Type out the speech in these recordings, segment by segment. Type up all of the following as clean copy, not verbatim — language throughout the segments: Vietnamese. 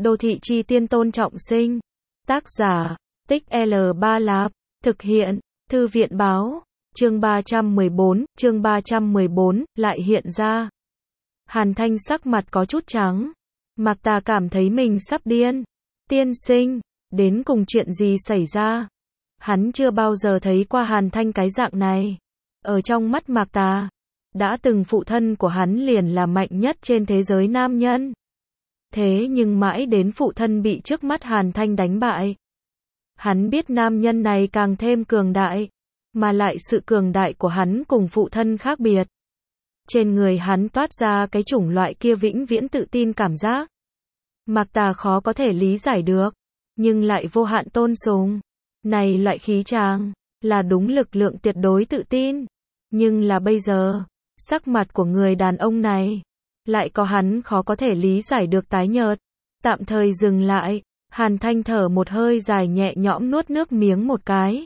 Đô thị chi tiên Tôn Trọng Sinh. Tác giả, Tích L3 Lạp. Thực hiện, Thư viện báo. Chương 314, lại hiện ra. Hàn Thanh sắc mặt có chút trắng. Mạc Tà cảm thấy mình sắp điên. Tiên sinh, đến cùng chuyện gì xảy ra? Hắn chưa bao giờ thấy qua Hàn Thanh cái dạng này. Ở trong mắt Mạc Tà, đã từng phụ thân của hắn liền là mạnh nhất trên thế giới nam nhân. Thế nhưng mãi đến phụ thân bị trước mắt Hàn Thanh đánh bại. Hắn biết nam nhân này càng thêm cường đại, mà lại sự cường đại của hắn cùng phụ thân khác biệt. Trên người hắn toát ra cái chủng loại kia vĩnh viễn tự tin cảm giác. Mạc Tà khó có thể lý giải được, nhưng lại vô hạn tôn sùng. Này loại khí tràng, là đúng lực lượng tuyệt đối tự tin. Nhưng là bây giờ, sắc mặt của người đàn ông này, lại có hắn khó có thể lý giải được tái nhợt. Tạm thời dừng lại, Hàn Thanh thở một hơi dài nhẹ nhõm nuốt nước miếng một cái.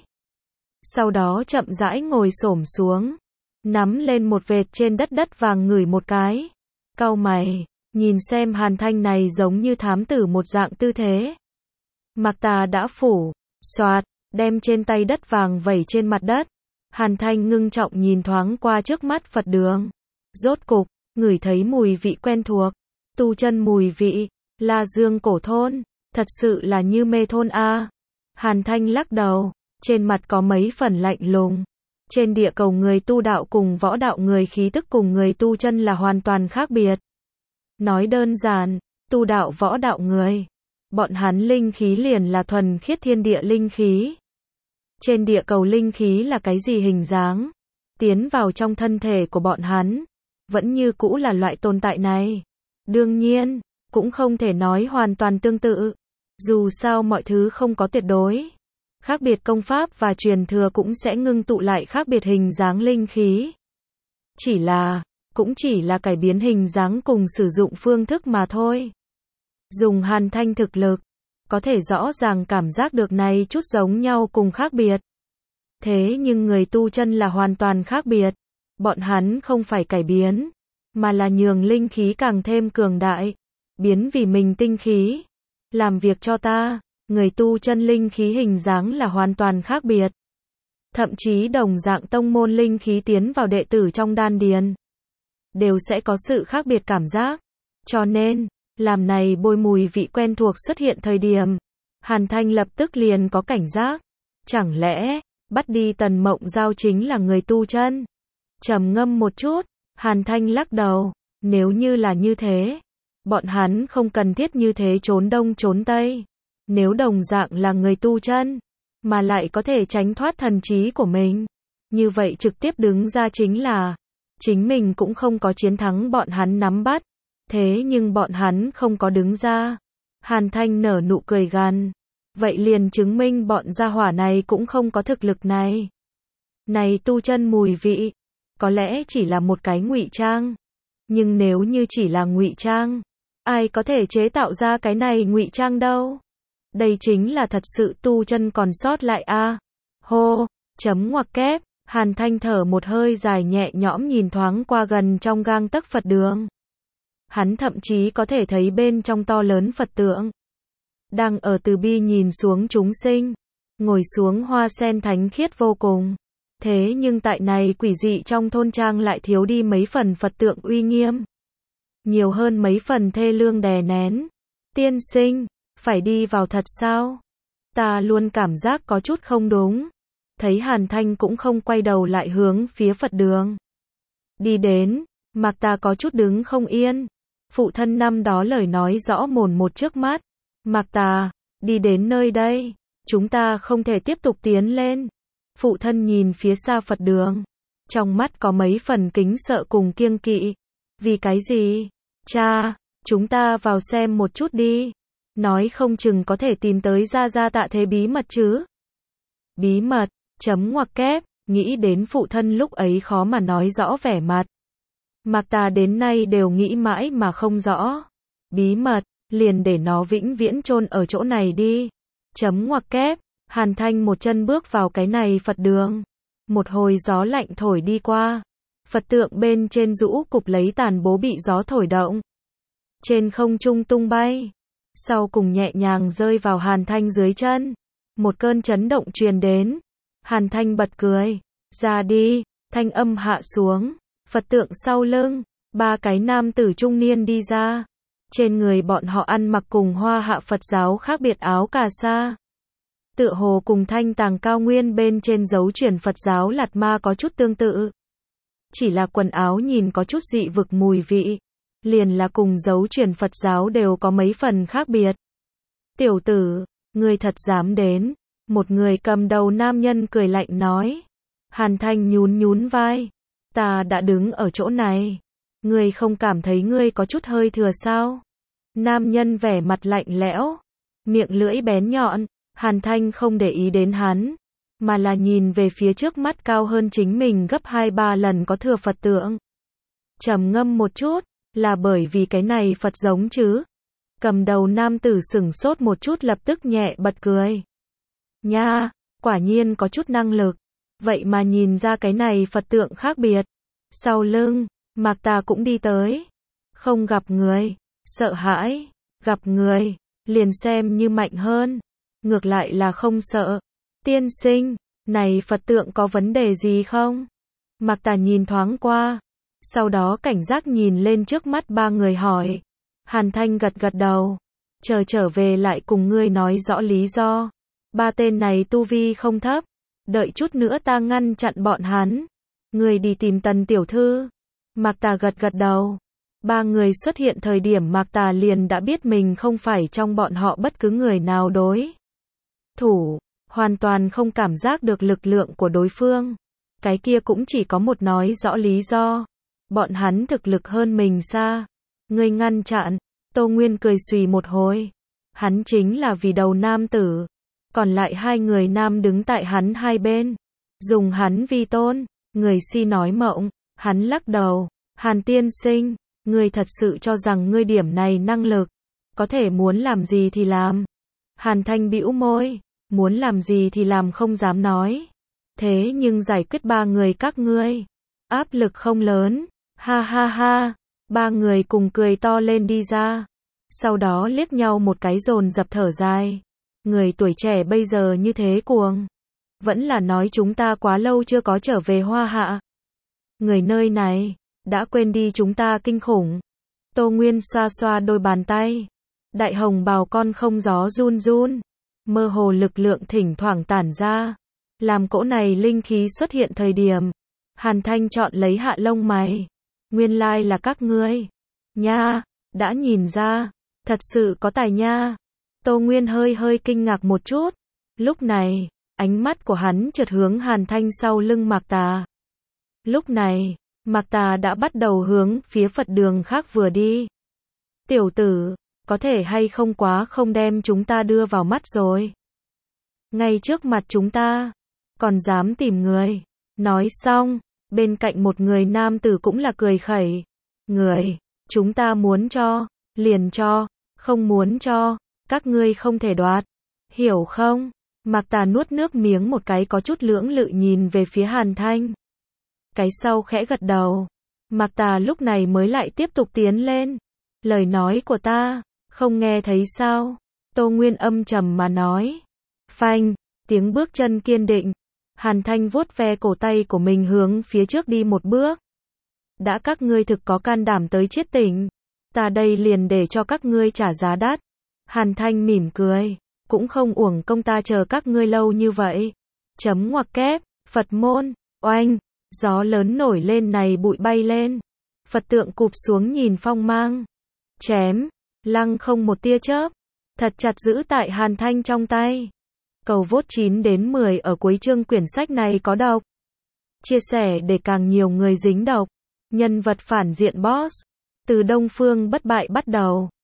Sau đó chậm rãi ngồi xổm xuống, nắm lên một vệt trên đất vàng ngửi một cái. Cau mày, nhìn xem Hàn Thanh này giống như thám tử một dạng tư thế. Mạc Tà đã phủ, xoạt, đem trên tay đất vàng vẩy trên mặt đất. Hàn Thanh ngưng trọng nhìn thoáng qua trước mắt Phật đường. Rốt cục, ngửi thấy mùi vị quen thuộc. Tu chân mùi vị, La Dương cổ thôn, thật sự là như mê thôn a. Hàn Thanh lắc đầu, trên mặt có mấy phần lạnh lùng. Trên địa cầu người tu đạo cùng võ đạo người khí tức cùng người tu chân là hoàn toàn khác biệt. Nói đơn giản, tu đạo võ đạo người, bọn hắn linh khí liền là thuần khiết thiên địa linh khí. Trên địa cầu linh khí là cái gì hình dáng? Tiến vào trong thân thể của bọn hắn, vẫn như cũ là loại tồn tại này. Đương nhiên, cũng không thể nói hoàn toàn tương tự. Dù sao mọi thứ không có tuyệt đối. Khác biệt công pháp và truyền thừa cũng sẽ ngưng tụ lại khác biệt hình dáng linh khí. Cũng chỉ là cải biến hình dáng cùng sử dụng phương thức mà thôi. Dùng Hàn Thanh thực lực, có thể rõ ràng cảm giác được này chút giống nhau cùng khác biệt. Thế nhưng người tu chân là hoàn toàn khác biệt. Bọn hắn không phải cải biến, mà là nhường linh khí càng thêm cường đại. Biến vì mình tinh khí. Làm việc cho ta, người tu chân linh khí hình dáng là hoàn toàn khác biệt. Thậm chí đồng dạng tông môn linh khí tiến vào đệ tử trong đan điền, đều sẽ có sự khác biệt cảm giác. Cho nên, làm này bôi mùi vị quen thuộc xuất hiện thời điểm, Hàn Thanh lập tức liền có cảnh giác. Chẳng lẽ, bắt đi Tần Mộng Giao chính là người tu chân? Trầm ngâm một chút, Hàn Thanh lắc đầu, nếu như là như thế, bọn hắn không cần thiết như thế trốn đông trốn tây. Nếu đồng dạng là người tu chân, mà lại có thể tránh thoát thần trí của mình, như vậy trực tiếp đứng ra chính là, chính mình cũng không có chiến thắng bọn hắn nắm bắt. Thế nhưng bọn hắn không có đứng ra. Hàn Thanh nở nụ cười gằn. Vậy liền chứng minh bọn gia hỏa này cũng không có thực lực này. Này tu chân mùi vị, có lẽ chỉ là một cái ngụy trang. Nhưng nếu như chỉ là ngụy trang, ai có thể chế tạo ra cái này ngụy trang đâu? Đây chính là thật sự tu chân còn sót lại a. Hô, chấm ngoặc kép, Hàn Thanh thở một hơi dài nhẹ nhõm nhìn thoáng qua gần trong gang tấc Phật đường. Hắn thậm chí có thể thấy bên trong to lớn Phật tượng, đang ở từ bi nhìn xuống chúng sinh, ngồi xuống hoa sen thánh khiết vô cùng. Thế nhưng tại này quỷ dị trong thôn trang lại thiếu đi mấy phần Phật tượng uy nghiêm, nhiều hơn mấy phần thê lương đè nén. Tiên sinh, phải đi vào thật sao? Ta luôn cảm giác có chút không đúng. Thấy Hàn Thanh cũng không quay đầu lại hướng phía Phật đường đi đến, Mạc Tà có chút đứng không yên. Phụ thân năm đó lời nói rõ mồn một trước mắt. Mạc Tà, đi đến nơi đây, chúng ta không thể tiếp tục tiến lên. Phụ thân nhìn phía xa Phật đường, trong mắt có mấy phần kính sợ cùng kiêng kỵ. Vì cái gì? Cha, chúng ta vào xem một chút đi. Nói không chừng có thể tìm tới ra tạ thế bí mật chứ. Bí mật, chấm ngoặc kép, nghĩ đến phụ thân lúc ấy khó mà nói rõ vẻ mặt. Mạc Tà đến nay đều nghĩ mãi mà không rõ. Bí mật, liền để nó vĩnh viễn chôn ở chỗ này đi. Chấm ngoặc kép, Hàn Thanh một chân bước vào cái này Phật đường. Một hồi gió lạnh thổi đi qua. Phật tượng bên trên rũ cục lấy tàn bố bị gió thổi động. Trên không trung tung bay. sau cùng nhẹ nhàng rơi vào Hàn Thanh dưới chân. Một cơn chấn động truyền đến. Hàn Thanh bật cười. Ra đi, thanh âm hạ xuống. Phật tượng sau lưng, ba cái nam tử trung niên đi ra. Trên người bọn họ ăn mặc cùng Hoa Hạ Phật giáo khác biệt áo cà sa. Tựa hồ cùng Thanh Tàng cao nguyên bên trên dấu truyền Phật giáo Lạt Ma có chút tương tự. Chỉ là quần áo nhìn có chút dị vực mùi vị. Liền là cùng dấu truyền Phật giáo đều có mấy phần khác biệt. Tiểu tử, ngươi thật dám đến. Một người cầm đầu nam nhân cười lạnh nói. Hàn Thanh nhún nhún vai. Ta đã đứng ở chỗ này. Ngươi không cảm thấy ngươi có chút hơi thừa sao? Nam nhân vẻ mặt lạnh lẽo. Miệng lưỡi bén nhọn. Hàn Thanh không để ý đến hắn. Mà là nhìn về phía trước mắt cao hơn chính mình gấp 2-3 lần có thừa Phật tượng. Trầm ngâm một chút. Là bởi vì cái này Phật giống chứ? Cầm đầu nam tử sửng sốt một chút lập tức nhẹ bật cười. Nha, quả nhiên có chút năng lực. Vậy mà nhìn ra cái này Phật tượng khác biệt. Sau lưng, Mạc Tà cũng đi tới. Không gặp người, sợ hãi. Gặp người, liền xem như mạnh hơn. Ngược lại là không sợ. Tiên sinh, này Phật tượng có vấn đề gì không? Mạc Tà nhìn thoáng qua. Sau đó cảnh giác nhìn lên trước mắt ba người hỏi. Hàn Thanh gật gật đầu. Trở về lại cùng ngươi nói rõ lý do. Ba tên này tu vi không thấp. Đợi chút nữa ta ngăn chặn bọn hắn. Ngươi đi tìm Tần tiểu thư. Mạc Tà gật gật đầu. Ba người xuất hiện thời điểm Mạc Tà liền đã biết mình không phải trong bọn họ bất cứ người nào đối thủ. Hoàn toàn không cảm giác được lực lượng của đối phương. Cái kia cũng chỉ có một nói rõ lý do. Bọn hắn thực lực hơn mình xa. Ngươi ngăn chặn. Tô Nguyên cười xùy một hồi. Hắn chính là vì đầu nam tử. Còn lại hai người nam đứng tại hắn hai bên. Dùng hắn vi tôn. Người si nói mộng. Hắn lắc đầu. Hàn tiên sinh. Ngươi thật sự cho rằng ngươi điểm này năng lực. Có thể muốn làm gì thì làm. Hàn Thanh bĩu môi. Muốn làm gì thì làm không dám nói. Thế nhưng giải quyết ba người các ngươi. Áp lực không lớn. Ha ha ha. Ba người cùng cười to lên đi ra. Sau đó liếc nhau một cái dồn dập thở dài. Người tuổi trẻ bây giờ như thế cuồng. Vẫn là nói chúng ta quá lâu chưa có trở về Hoa Hạ. Người nơi này, đã quên đi chúng ta kinh khủng. Tô Nguyên xoa xoa đôi bàn tay. Đại hồng bào con không gió run run. Mơ hồ lực lượng thỉnh thoảng tản ra. Làm cỗ này linh khí xuất hiện thời điểm. Hàn Thanh chọn lấy hạ lông mày. Nguyên lai là các ngươi. Nha, đã nhìn ra. Thật sự có tài nha. Tô Nguyên hơi kinh ngạc một chút. Lúc này, ánh mắt của hắn chợt hướng Hàn Thanh sau lưng Mạc Tà. Lúc này, Mạc Tà đã bắt đầu hướng phía Phật đường khác vừa đi. Tiểu tử, có thể hay không quá không đem chúng ta đưa vào mắt rồi. Ngay trước mặt chúng ta, còn dám tìm người. Nói xong, bên cạnh một người nam tử cũng là cười khẩy. Người, chúng ta muốn cho, liền cho, không muốn cho, các ngươi không thể đoạt. Hiểu không? Mạc Tà nuốt nước miếng một cái có chút lưỡng lự nhìn về phía Hàn Thanh. Cái sau khẽ gật đầu. Mạc Tà lúc này mới lại tiếp tục tiến lên. Lời nói của ta, không nghe thấy sao? Tô Nguyên âm trầm mà nói. Phanh, tiếng bước chân kiên định. Hàn Thanh vuốt ve cổ tay của mình hướng phía trước đi một bước. Đã các ngươi thực có can đảm tới chiết tỉnh. Ta đây liền để cho các ngươi trả giá đắt. Hàn Thanh mỉm cười. Cũng không uổng công ta chờ các ngươi lâu như vậy. Chấm ngoặc kép, Phật môn, oanh. Gió lớn nổi lên này bụi bay lên. Phật tượng cụp xuống nhìn phong mang. Chém, lăng không một tia chớp. Thật chặt giữ tại Hàn Thanh trong tay. Cầu vote 9 đến 10 ở cuối chương quyển sách này có độc. Chia sẻ để càng nhiều người dính độc. Nhân vật phản diện boss. Từ Đông Phương bất bại bắt đầu.